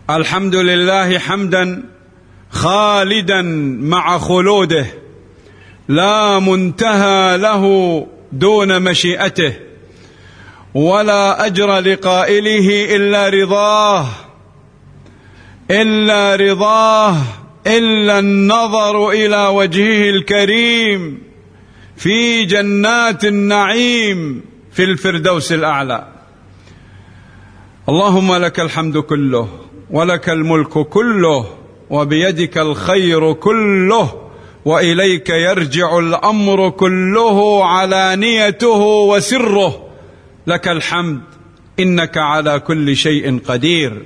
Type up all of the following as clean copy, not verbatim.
الحمد لله حمدا خالدا مع خلوده، لا منتهى له دون مشيئته، ولا أجر لقائله إلا رضاه إلا النظر إلى وجهه الكريم في جنات النعيم في الفردوس الأعلى. اللهم لك الحمد كله، ولك الملك كله، وبيدك الخير كله، وإليك يرجع الأمر كله علانيته وسره، لك الحمد إنك على كل شيء قدير.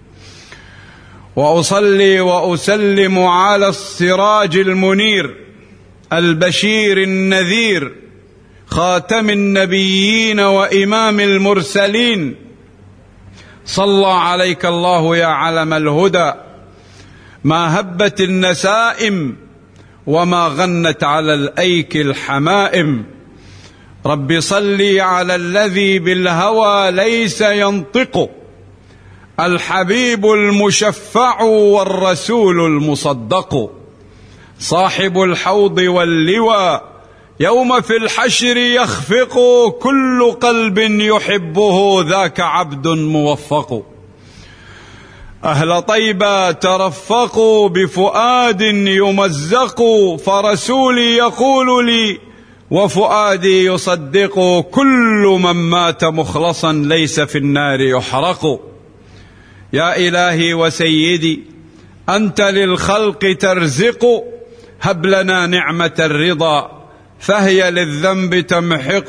وأصلي وأسلم على السراج المنير البشير النذير، خاتم النبيين وإمام المرسلين، صلى عليك الله يا علم الهدى، ما هبت النسائم وما غنت على الأيك الحمائم. رب صل على الذي بالهوى ليس ينطق، الحبيب المشفع والرسول المصدق، صاحب الحوض واللواء، يوم في الحشر يخفق، كل قلب يحبه ذاك عبد موفق. أهل طيبة ترفقوا بفؤاد يمزق، فرسولي يقول لي وفؤادي يصدق، كل من مات مخلصا ليس في النار يحرق. يا إلهي وسيدي أنت للخلق ترزق، هب لنا نعمة الرضا فهي للذنب تمحق.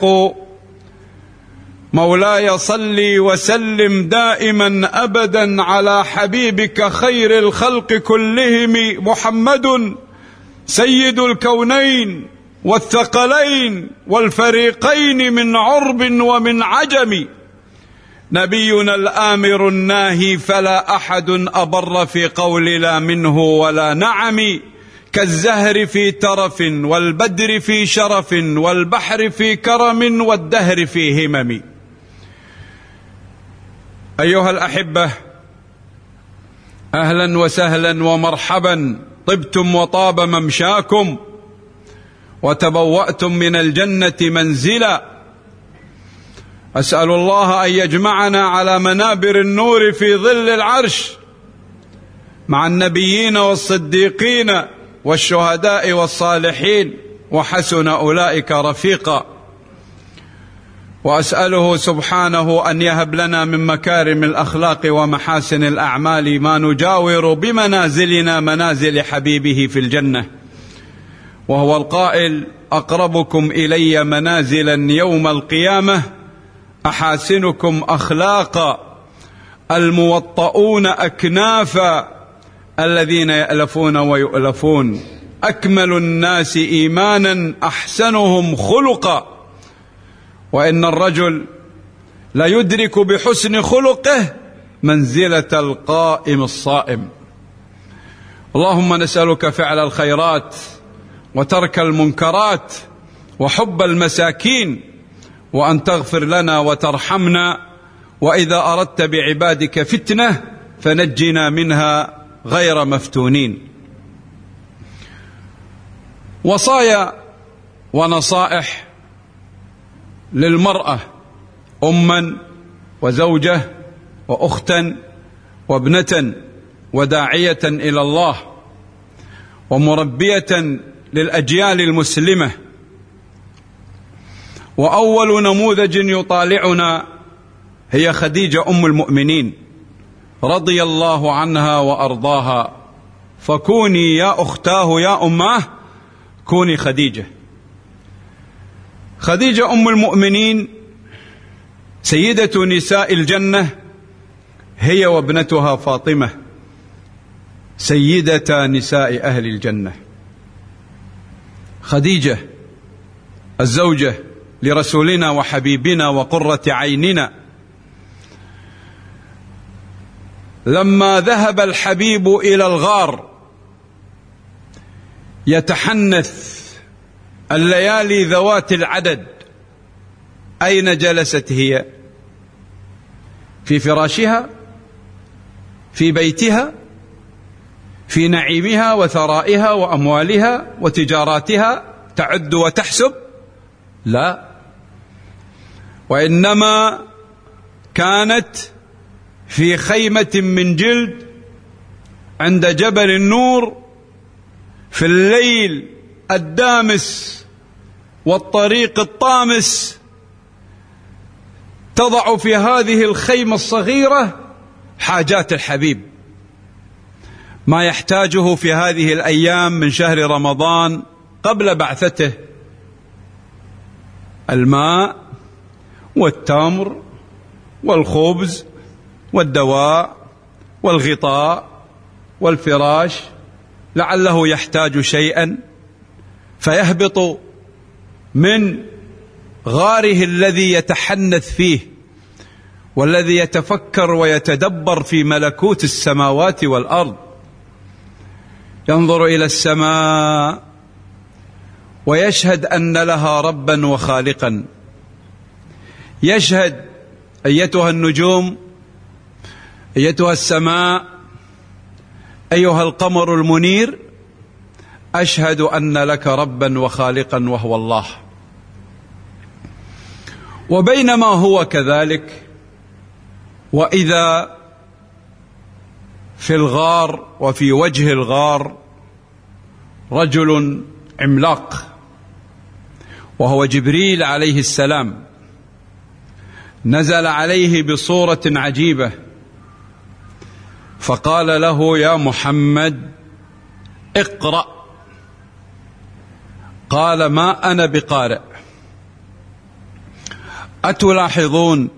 مولاي صل وسلم دائما أبدا على حبيبك خير الخلق كلهم، محمد سيد الكونين والثقلين والفريقين من عرب ومن عجم، نبينا الآمر الناهي، فلا أحد أبر في قول لا منه ولا نعم، كالزهر في ترف والبدر في شرف والبحر في كرم والدهر في همم. أيها الأحبة، أهلا وسهلا ومرحبا، طبتم وطاب ممشاكم وتبوأتم من الجنة منزلا. أسأل الله أن يجمعنا على منابر النور في ظل العرش مع النبيين والصديقين والشهداء والصالحين، وحسن أولئك رفيقا. وأسأله سبحانه أن يهب لنا من مكارم الأخلاق ومحاسن الأعمال ما نجاور بمنازلنا منازل حبيبه في الجنة، وهو القائل: أقربكم إلي منازلا يوم القيامة أحاسنكم أخلاقا، الموطؤون أكنافا، الذين يألفون ويؤلفون، أكمل الناس إيمانا أحسنهم خلقا. وإن الرجل لا يدرك بحسن خلقه منزلة القائم الصائم. اللهم نسألك فعل الخيرات وترك المنكرات وحب المساكين، وأن تغفر لنا وترحمنا، وإذا أردت بعبادك فتنة فنجنا منها غير مفتونين. وصايا ونصائح للمرأة أما وزوجة وأختا وابنة وداعية إلى الله ومربية للأجيال المسلمة. وأول نموذج يطالعنا هي خديجة أم المؤمنين رضي الله عنها وأرضاها، فكوني يا أختاه يا أماه كوني خديجة. خديجة أم المؤمنين سيدة نساء الجنة، هي وابنتها فاطمة سيدة نساء أهل الجنة. خديجة الزوجة لرسولنا وحبيبنا وقرة عيننا، لما ذهب الحبيب إلى الغار يتحنث الليالي ذوات العدد، أين جلست هي؟ في فراشها في بيتها في نعيمها وثرائها وأموالها وتجاراتها تعد وتحسب؟ لا، وإنما كانت في خيمة من جلد عند جبل النور في الليل الدامس والطريق الطامس، تضع في هذه الخيمة الصغيرة حاجات الحبيب، ما يحتاجه في هذه الأيام من شهر رمضان قبل بعثته: الماء والتمر والخبز والدواء والغطاء والفراش، لعله يحتاج شيئا فيهبط من غاره الذي يتحنث فيه والذي يتفكر ويتدبر في ملكوت السماوات والأرض، ينظر إلى السماء ويشهد أن لها ربا وخالقا، يشهد: أيتها النجوم، أيتها السماء، أيها القمر المنير، أشهد أن لك ربا وخالقا وهو الله. وبينما هو كذلك، وإذا في الغار وفي وجه الغار رجل عملاق وهو جبريل عليه السلام، نزل عليه بصورة عجيبة فقال له: يا محمد اقرأ. قال: ما أنا بقارئ. أتلاحظون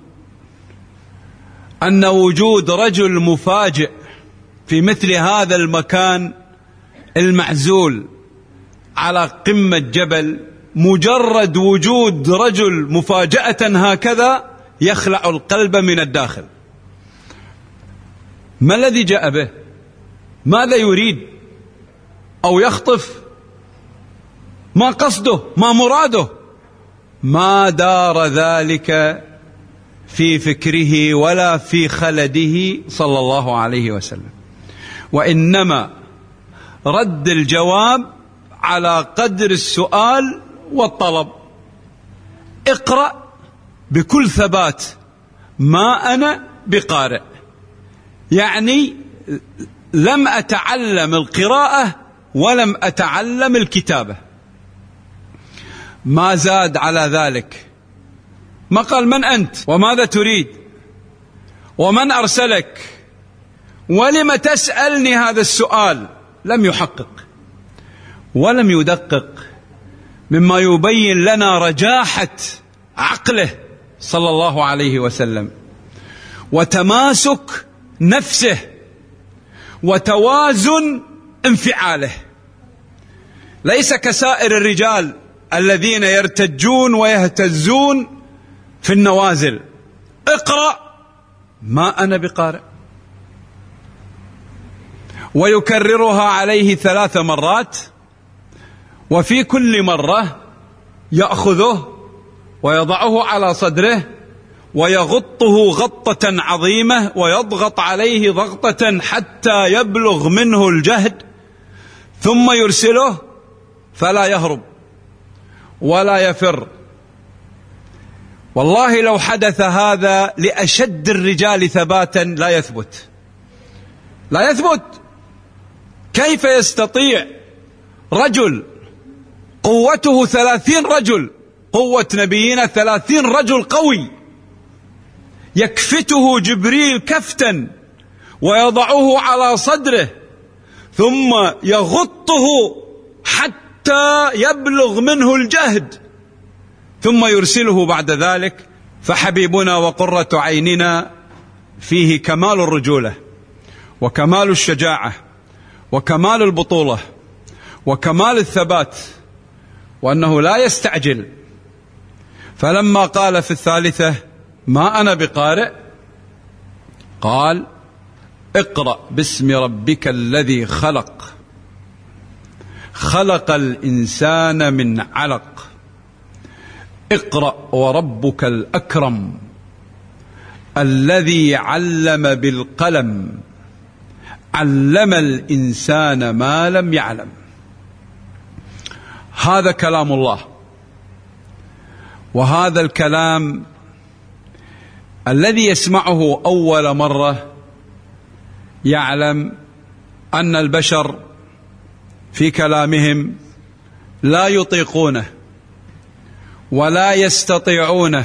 أن وجود رجل مفاجئ في مثل هذا المكان المعزول على قمة جبل، مجرد وجود رجل مفاجأة هكذا يخلع القلب من الداخل؟ ما الذي جاء به؟ ماذا يريد؟ أو يخطف؟ ما قصده؟ ما مراده؟ ما دار ذلك في فكره ولا في خلده صلى الله عليه وسلم، وإنما رد الجواب على قدر السؤال والطلب. اقرأ بكل ثبات: ما أنا بقارئ، يعني لم أتعلم القراءة ولم أتعلم الكتابة. ما زاد على ذلك، ما قال: من أنت؟ وماذا تريد؟ ومن أرسلك؟ ولم تسألني هذا السؤال؟ لم يحقق ولم يدقق، مما يبين لنا رجاحة عقله صلى الله عليه وسلم وتماسك نفسه وتوازن انفعاله. ليس كسائر الرجال الذين يرتجون ويهتزون في النوازل: اقرأ، ما أنا بقارئ. ويكررها عليه 3 مرات، وفي كل مرة يأخذه ويضعه على صدره ويغطه غطة عظيمة ويضغط عليه ضغطة حتى يبلغ منه الجهد، ثم يرسله فلا يهرب ولا يفر. والله لو حدث هذا لأشد الرجال ثباتا لا يثبت، لا يثبت. كيف يستطيع رجل قوته 30 رجل، قوة نبينا 30 رجل قوي، يكفته جبريل كفتا ويضعه على صدره ثم يغطه حتى يبلغ منه الجهد ثم يرسله بعد ذلك؟ فحبيبنا وقرة عيننا فيه كمال الرجولة وكمال الشجاعة وكمال البطولة وكمال الثبات، وأنه لا يستعجل. فلما قال في الثالثة: ما أنا بقارئ، قال: اقرأ باسم ربك الذي خلق، خلق الإنسان من علق، اقرأ وربك الأكرم الذي علم بالقلم علم الإنسان ما لم يعلم. هذا كلام الله، وهذا الكلام الذي يسمعه أول مرة يعلم أن البشر في كلامهم لا يطيقونه ولا يستطيعونه،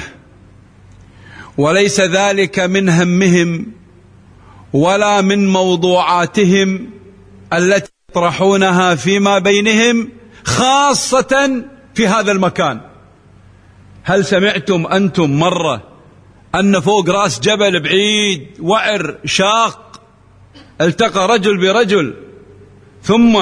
وليس ذلك من همهم ولا من موضوعاتهم التي يطرحونها فيما بينهم، خاصة في هذا المكان. هل سمعتم أنتم مرة أن فوق رأس جبل بعيد وعر شاق التقى رجل برجل ثم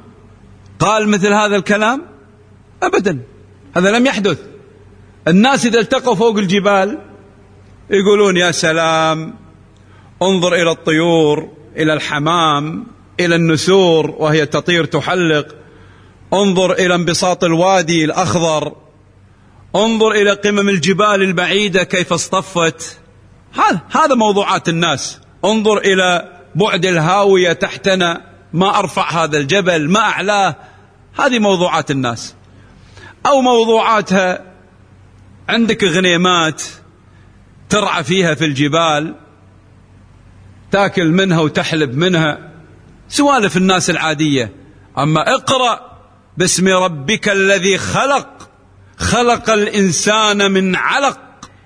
قال مثل هذا الكلام؟ أبدا، هذا لم يحدث. الناس إذا التقوا فوق الجبال يقولون يا سلام، انظر إلى الطيور، إلى الحمام، إلى النسور وهي تطير تحلق، انظر إلى انبساط الوادي الأخضر، انظر إلى قمم الجبال البعيدة كيف اصطفت. هذا موضوعات الناس. انظر إلى بعد الهاوية تحتنا، ما أرفع هذا الجبل، ما أعلاه. هذه موضوعات الناس. أو موضوعاتها عندك غنيمات ترعى فيها في الجبال، تاكل منها وتحلب منها، سوالف الناس العادية. أما اقرأ باسم ربك الذي خلق، خلق الإنسان من علق،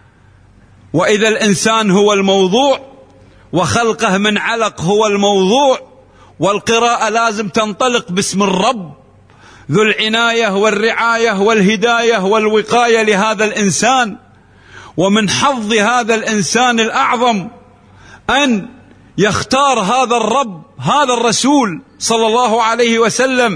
وإذا الإنسان هو الموضوع وخلقه من علق هو الموضوع، والقراءة لازم تنطلق باسم الرب ذو العناية والرعاية والهداية والوقاية لهذا الإنسان. ومن حظ هذا الإنسان الأعظم أن يختار هذا الرب، هذا الرسول صلى الله عليه وسلم،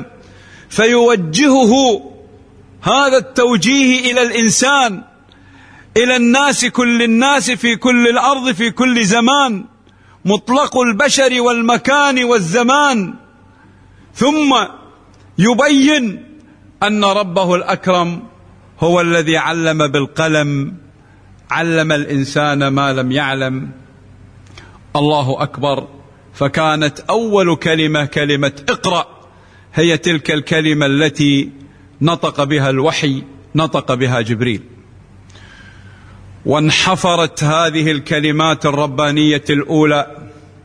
فيوجهه هذا التوجيه إلى الإنسان، إلى الناس، كل الناس في كل الأرض في كل زمان، مطلق البشر والمكان والزمان. ثم يبين أن ربه الأكرم هو الذي علم بالقلم، علم الإنسان ما لم يعلم. الله أكبر. فكانت أول كلمة كلمة اقرأ، هي تلك الكلمة التي نطق بها الوحي، نطق بها جبريل. وانحفرت هذه الكلمات الربانية الأولى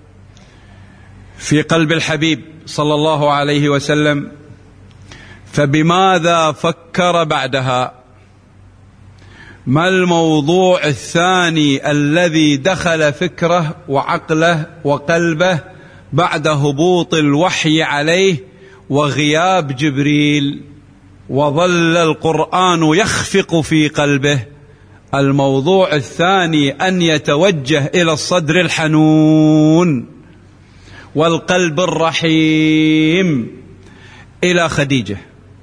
في قلب الحبيب صلى الله عليه وسلم، فبماذا فكر بعدها؟ ما الموضوع الثاني الذي دخل فكره وعقله وقلبه بعد هبوط الوحي عليه وغياب جبريل وظل القرآن يخفق في قلبه؟ الموضوع الثاني أن يتوجه إلى الصدر الحنون والقلب الرحيم، إلى خديجة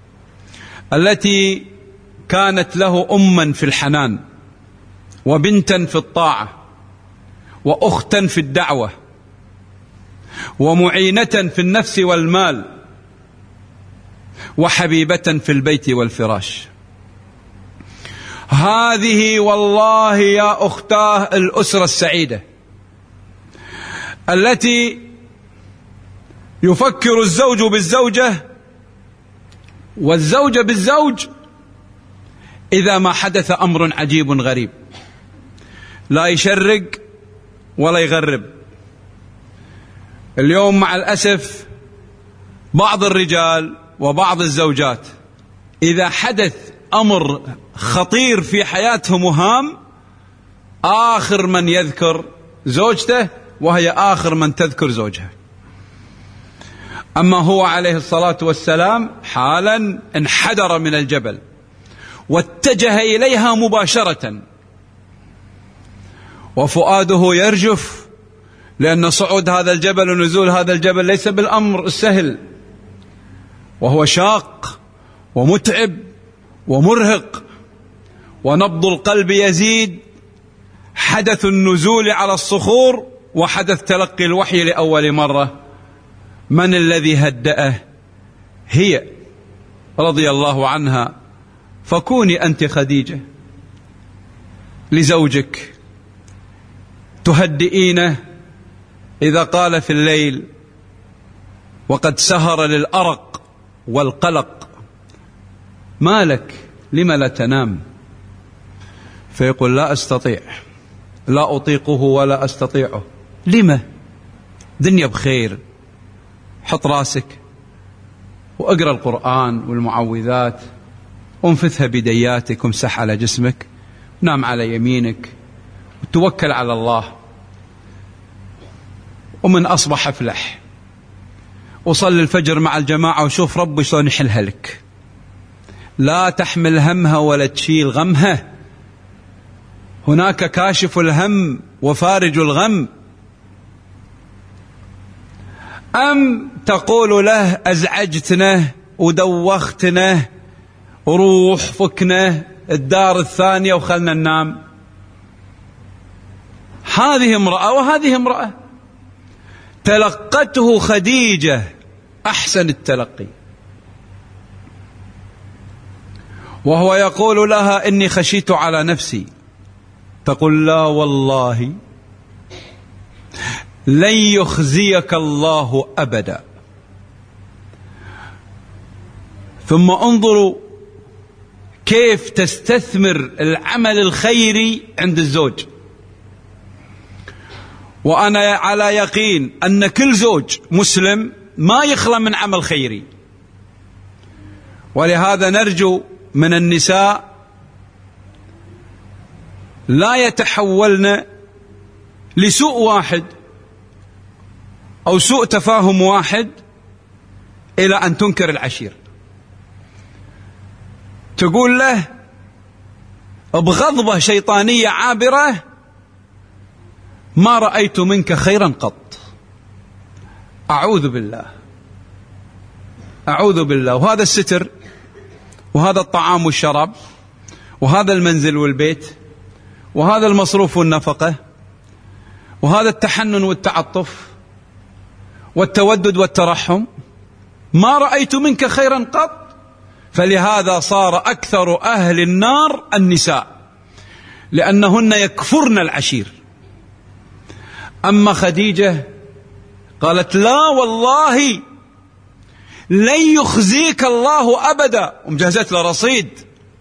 التي كانت له أما في الحنان وبنتا في الطاعة وأختا في الدعوة ومعينة في النفس والمال وحبيبة في البيت والفراش. هذه والله يا أختاه الأسرة السعيدة التي يفكر الزوج بالزوجة والزوجة بالزوج إذا ما حدث أمر عجيب غريب، لا يشرق ولا يغرب. اليوم مع الأسف بعض الرجال وبعض الزوجات إذا حدث أمر خطير في حياتهم وهام، آخر من يذكر زوجته وهي آخر من تذكر زوجها. أما هو عليه الصلاة والسلام حالا انحدر من الجبل واتجه إليها مباشرة، وفؤاده يرجف، لأن صعود هذا الجبل ونزول هذا الجبل ليس بالأمر السهل، وهو شاق ومتعب ومرهق، ونبض القلب يزيد. حدث النزول على الصخور وحدث تلقي الوحي لأول مرة. من الذي هدأه؟ هي رضي الله عنها. فكوني أنت خديجة لزوجك تهدئينه إذا قال في الليل وقد سهر للأرق والقلق. ما لك؟ لم لا تنام؟ فيقول لا أستطيع، لا أطيقه ولا أستطيعه. لما؟ دنيا بخير. حط راسك وأقرأ القرآن والمعوذات وانفثها بدياتك وامسح على جسمك، نام على يمينك وتوكل على الله، ومن أصبح افلح، وصل الفجر مع الجماعة وشوف ربي شلون يحلها لك. لا تحمل همها ولا تشيل غمها، هناك كاشف الهم وفارج الغم. أم تقول له أزعجتنا ودوختنا وروح فكنا الدار الثانية وخلنا ننام. هذه امرأة وهذه امرأة. تلقته خديجة أحسن التلقي، وهو يقول لها إني خشيت على نفسي، تقول لا والله لن يخزيك الله أبدا. ثم انظروا كيف تستثمر العمل الخيري عند الزوج. وأنا على يقين أن كل زوج مسلم ما يخلى من عمل خيري، ولهذا نرجو من النساء لا يتحولن لسوء واحد أو سوء تفاهم واحد إلى أن تنكر العشير. تقول له بغضبة شيطانية عابرة ما رأيت منك خيرا قط. أعوذ بالله، أعوذ بالله. وهذا الستر، وهذا الطعام والشراب، وهذا المنزل والبيت، وهذا المصروف والنفقة، وهذا التحنن والتعطف والتودد والترحم، ما رأيت منك خيرا قط. فلهذا صار أكثر أهل النار النساء، لأنهن يكفرن العشير. أما خديجة قالت لا والله لن يخزيك الله أبدا، ومجهزت له رصيد.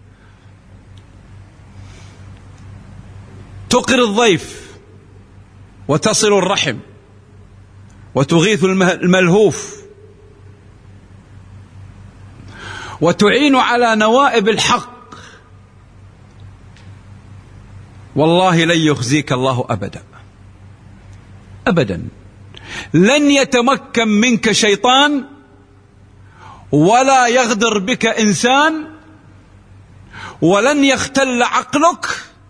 تقر الضيف وتصل الرحم وتغيث الملهوف وتعين على نوائب الحق. والله لن يخزيك الله أبدا أبدا. لن يتمكن منك شيطان، ولا يغدر بك إنسان، ولن يختل عقلك،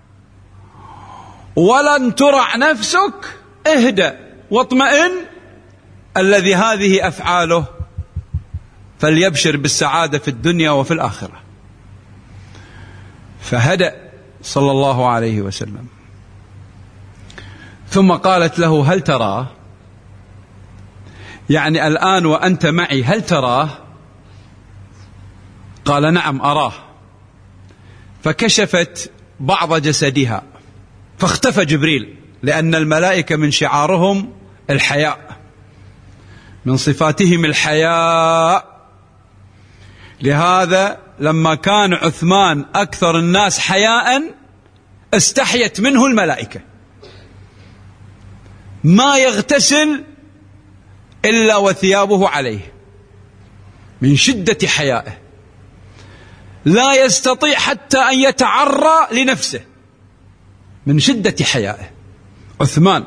ولن ترع نفسك. اهدأ واطمئن. الذي هذه أفعاله فليبشر بالسعادة في الدنيا وفي الآخرة. فهدأ صلى الله عليه وسلم. ثم قالت له هل تراه؟ يعني الآن وأنت معي هل تراه؟ قال نعم أراه. فكشفت بعض جسدها فاختفى جبريل، لأن الملائكة من شعارهم الحياء، من صفاتهم الحياء. لهذا لما كان عثمان أكثر الناس حياء استحيت منه الملائكة، ما يغتسل إلا وثيابه عليه من شدة حيائه، لا يستطيع حتى أن يتعرى لنفسه من شدة حيائه عثمان.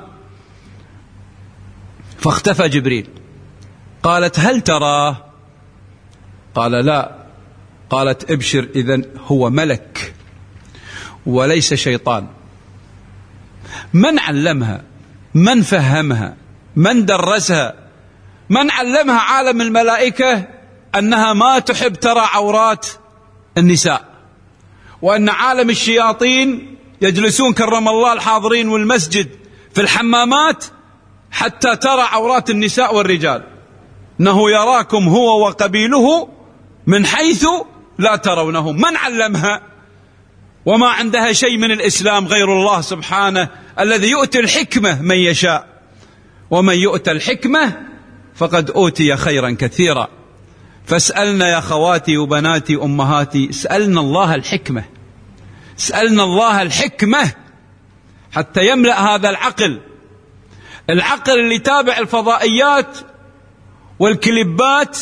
فاختفى جبريل. قالت هل تراه؟ قال لا. قالت ابشر، إذن هو ملك وليس شيطان. من علمها؟ من فهمها؟ من درسها؟ من علمها عالم الملائكة أنها ما تحب ترى عورات النساء، وأن عالم الشياطين يجلسون كرم الله الحاضرين والمسجد في الحمامات حتى ترى عورات النساء والرجال؟ إنه يراكم هو وقبيله من حيث لا ترونهم. من علمها؟ وما عندها شيء من الإسلام غير الله سبحانه الذي يؤتي الحكمة من يشاء، ومن يؤتى الحكمة فقد أوتي خيرا كثيرا. فاسألنا يا خواتي وبناتي أمهاتي، اسألنا الله الحكمة، اسألنا الله الحكمة حتى يملأ هذا العقل اللي تابع الفضائيات والكليبات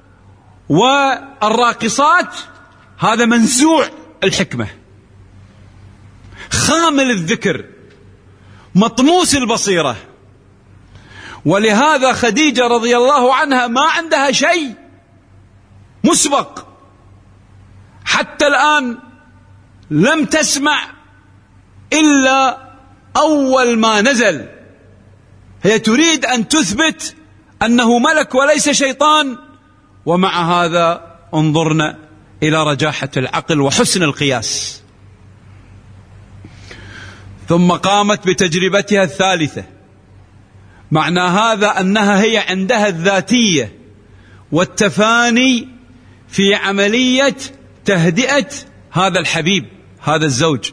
والراقصات، هذا منزوع الحكمة، خامل الذكر، مطموس البصيرة. ولهذا خديجة رضي الله عنها ما عندها شيء مسبق، حتى الآن لم تسمع إلا أول ما نزل. هي تريد أن تثبت أنه ملك وليس شيطان، ومع هذا انظرنا إلى رجاحة العقل وحسن القياس. ثم قامت بتجربتها الثالثة. معنى هذا أنها هي عندها الذاتية والتفاني في عملية تهدئة هذا الحبيب، هذا الزوج.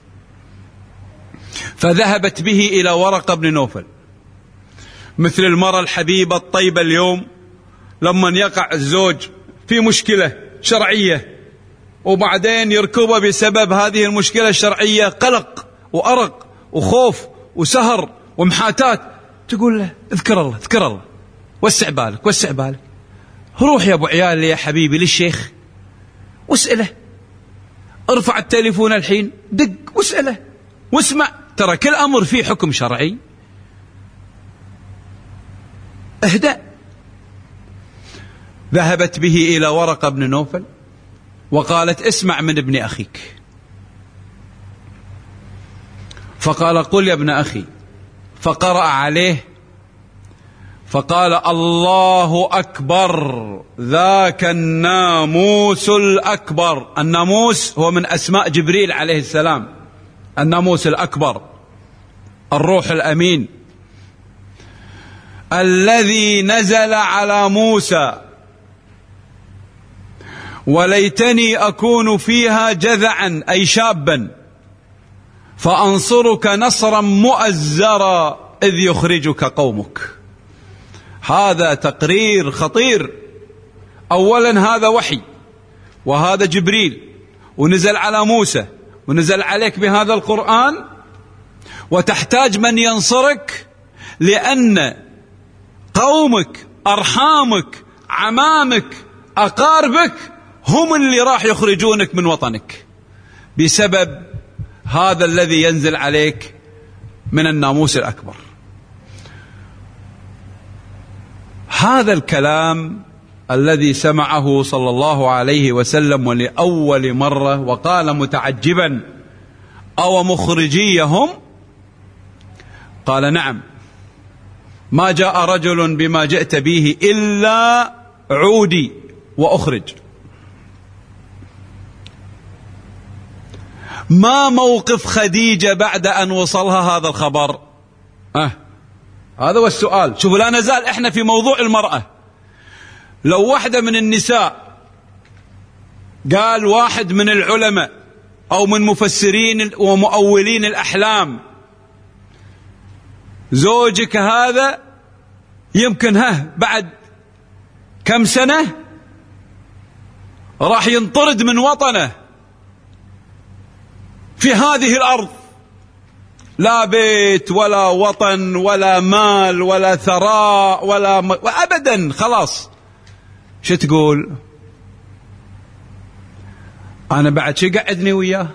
فذهبت به إلى ورقة بن نوفل، مثل المرأة الحبيبة الطيبة اليوم لما يقع الزوج في مشكلة شرعية وبعدين يركبه بسبب هذه المشكلة الشرعية قلق وأرق وخوف وسهر ومحاتات، تقول له اذكر الله اذكر الله، وسع بالك وسع بالك، روح يا أبو عيال يا حبيبي للشيخ واسأله، ارفع التليفون الحين دق واسأله واسمع، ترى كل أمر فيه حكم شرعي. اهدأ. ذهبت به إلى ورقة بن نوفل وقالت اسمع من ابن أخيك. فقال قل يا ابن أخي، فقرأ عليه فقال الله أكبر ذاك الناموس الأكبر. الناموس هو من أسماء جبريل عليه السلام، الناموس الأكبر، الروح الأمين الذي نزل على موسى، وليتني أكون فيها جذعا أي شابا فأنصرك نصرا مؤزرا إذ يخرجك قومك. هذا تقرير خطير. أولا هذا وحي وهذا جبريل ونزل على موسى ونزل عليك بهذا القرآن، وتحتاج من ينصرك، لأن قومك أرحامك عمامك أقاربك هم اللي راح يخرجونك من وطنك بسبب هذا الذي ينزل عليك من الناموس الأكبر. هذا الكلام الذي سمعه صلى الله عليه وسلم ولأول مرة وقال متعجبا أو مخرجيهم؟ قال نعم، ما جاء رجل بما جئت به إلا عودي وأخرج. ما موقف خديجة بعد أن وصلها هذا الخبر؟ هذا هو السؤال. شوفوا، لا نزال إحنا في موضوع المرأة. لو واحدة من النساء قال واحد من العلماء أو من مفسرين ومؤولين الأحلام زوجك هذا يمكن بعد كم سنة راح ينطرد من وطنه في هذه الأرض، لا بيت ولا وطن ولا مال ولا ثراء ولا أبدا، خلاص. شو تقول؟ أنا بعد شو قعدني وياه؟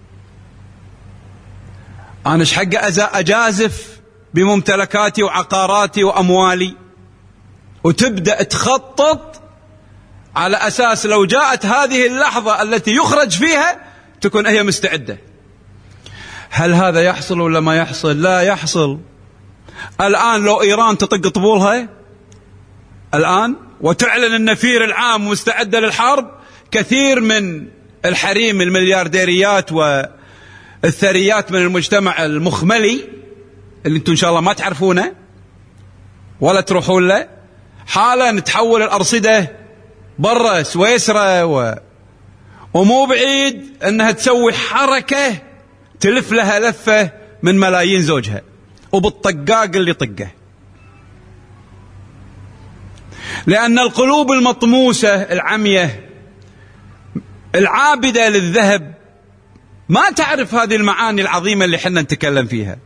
أنا إيش حق أجازف بممتلكاتي وعقاراتي وأموالي؟ وتبدأ تخطط على أساس لو جاءت هذه اللحظة التي يخرج فيها تكون هي مستعدة. هل هذا يحصل ولا ما يحصل؟ لا يحصل. الآن لو إيران تطق طبولها الآن وتعلن النفير العام مستعدة للحرب، كثير من الحريم المليارديريات والثريات من المجتمع المخملي اللي انتم إن شاء الله ما تعرفونه ولا تروحون له، حالا تحول الأرصدة برا سويسرا ومو بعيد أنها تسوي حركة تلف لها لفة من ملايين زوجها وبالطقاق اللي طقه. لأن القلوب المطموسة العمية العابدة للذهب ما تعرف هذه المعاني العظيمة اللي حنا نتكلم فيها.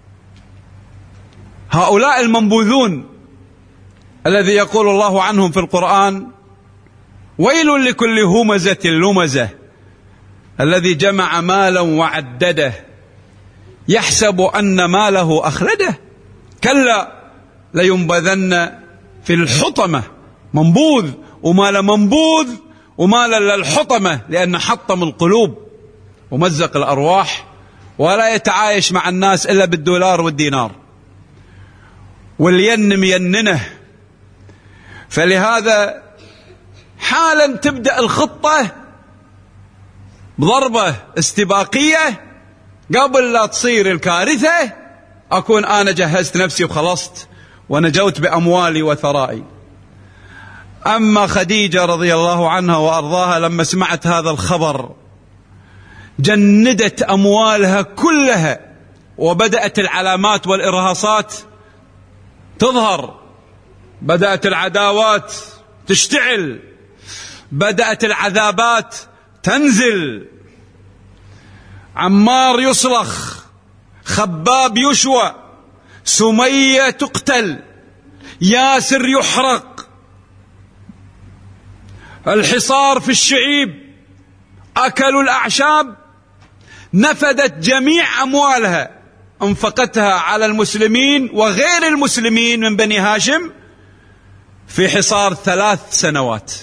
هؤلاء المنبوذون الذي يقول الله عنهم في القرآن: ويل لكل همزة لمزة الذي جمع مالا وعدده يحسب أن ماله أخلده كلا لينبذن في الحطمة. منبوذ ومال منبوذ ومال للحطمة، لأن حطم القلوب ومزق الأرواح، ولا يتعايش مع الناس إلا بالدولار والدينار والين يننه. فلهذا حالا تبدأ الخطة بضربة استباقية قبل لا تصير الكارثة، أكون أنا جهزت نفسي وخلصت ونجوت بأموالي وثرائي. أما خديجة رضي الله عنها وأرضاها لما سمعت هذا الخبر جندت أموالها كلها، وبدأت العلامات والإرهاصات تظهر، بدأت العداوات تشتعل، بدأت العذابات تنزل. عمار يصرخ، خباب يشوى، سمية تقتل، ياسر يحرق، الحصار في الشعيب، أكلوا الأعشاب، نفدت جميع أموالها انفقتها على المسلمين وغير المسلمين من بني هاشم في حصار 3 سنوات.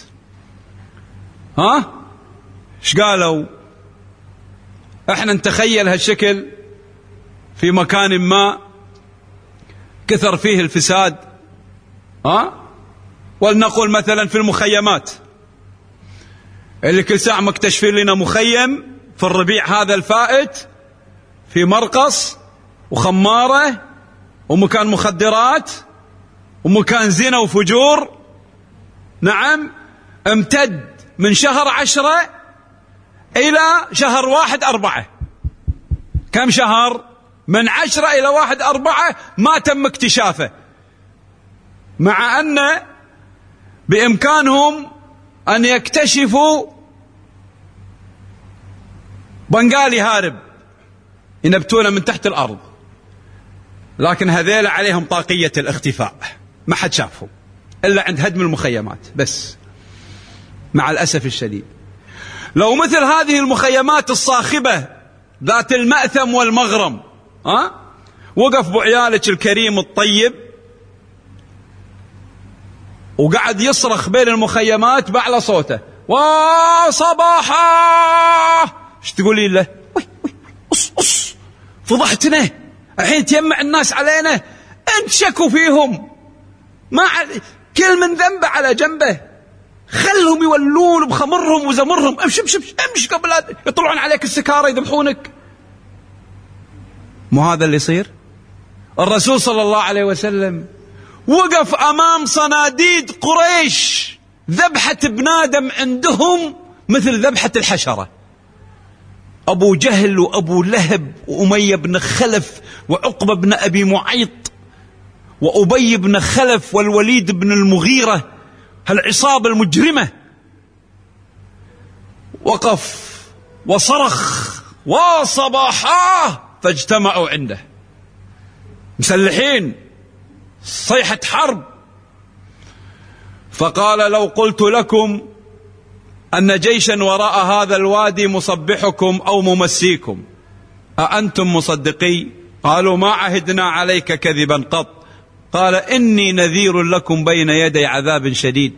ايش قالوا؟ احنا نتخيل هالشكل في مكان ما كثر فيه الفساد، ولنقول مثلا في المخيمات اللي كل ساعة مكتشفين لنا مخيم في الربيع هذا الفائت في مرقص وخمارة ومكان مخدرات ومكان زنا وفجور. نعم، امتد من شهر 10 إلى شهر 1/4. كم شهر؟ من 10 إلى 1/4 ما تم اكتشافه، مع أن بإمكانهم أن يكتشفوا بنغالي هارب ينبتونه من تحت الأرض، لكن هذيل عليهم طاقية الاختفاء، ما حد شافهم إلا عند هدم المخيمات بس. مع الأسف الشديد لو مثل هذه المخيمات الصاخبة ذات المأثم والمغرم وقف بعيالك الكريم الطيب وقعد يصرخ بين المخيمات بأعلى صوته: وصباحا، ايش تقولي له؟ أص فضحتنا، الحين تجمع الناس علينا، انت شكوا فيهم، ما كل من ذنبه على جنبه، خلهم يولون بخمرهم وزمرهم، امشي قبل يطلعون عليك السكارة يذبحونك. مو هذا اللي يصير؟ الرسول صلى الله عليه وسلم وقف أمام صناديد قريش، ذبحة ابن آدم عندهم مثل ذبحة الحشرة. أبو جهل وأبو لهب وأمية بن خلف وعقبة بن أبي معيط وأبي بن خلف والوليد بن المغيرة، هالعصابة المجرمة، وقف وصرخ: وصباحا، فاجتمعوا عنده مسلحين، صيحة حرب. فقال: لو قلت لكم أن جيشا وراء هذا الوادي مصبحكم أو ممسيكم أأنتم مصدقي؟ قالوا: ما عهدنا عليك كذبا قط. قال: إني نذير لكم بين يدي عذاب شديد.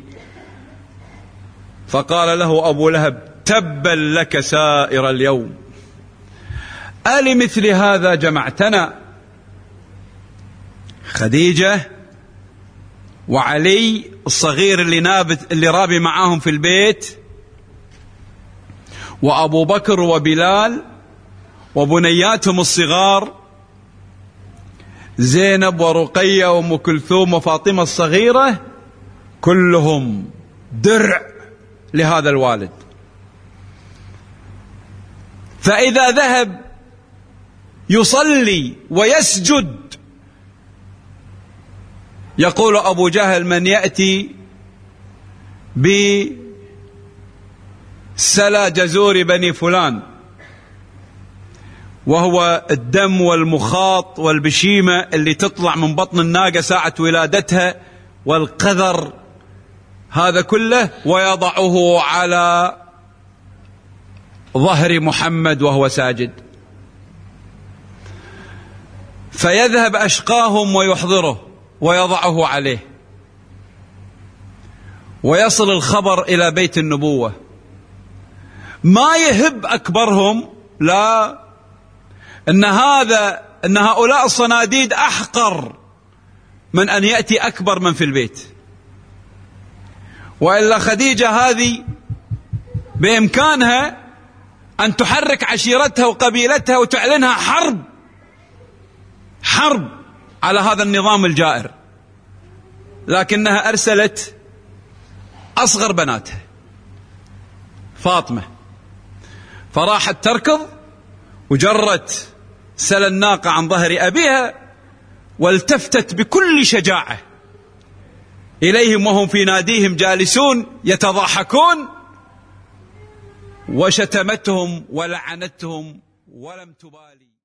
فقال له أبو لهب: تبا لك سائر اليوم، ألمثل هذا جمعتنا؟ خديجة وعلي الصغير اللي رابي معاهم في البيت، وأبو بكر وبلال وبنياتهم الصغار زينب ورقية وأم كلثوم وفاطمة الصغيرة، كلهم درع لهذا الوالد. فإذا ذهب يصلي ويسجد يقول أبو جهل: من يأتي بسلا جزور بني فلان، وهو الدم والمخاط والبشيمة اللي تطلع من بطن الناقة ساعة ولادتها والقذر هذا كله، ويضعه على ظهر محمد وهو ساجد، فيذهب أشقاهم ويحضره ويضعه عليه، ويصل الخبر إلى بيت النبوة. ما يهب أكبرهم، لا، إن هؤلاء الصناديد أحقر من أن يأتي أكبر من في البيت. وإلا خديجة هذه بإمكانها أن تحرك عشيرتها وقبيلتها وتعلنها حرب على هذا النظام الجائر، لكنها أرسلت أصغر بناتها فاطمة، فراحت تركض وجرت سل الناقة عن ظهر أبيها، والتفتت بكل شجاعة إليهم وهم في ناديهم جالسون يتضاحكون، وشتمتهم ولعنتهم ولم تبالي.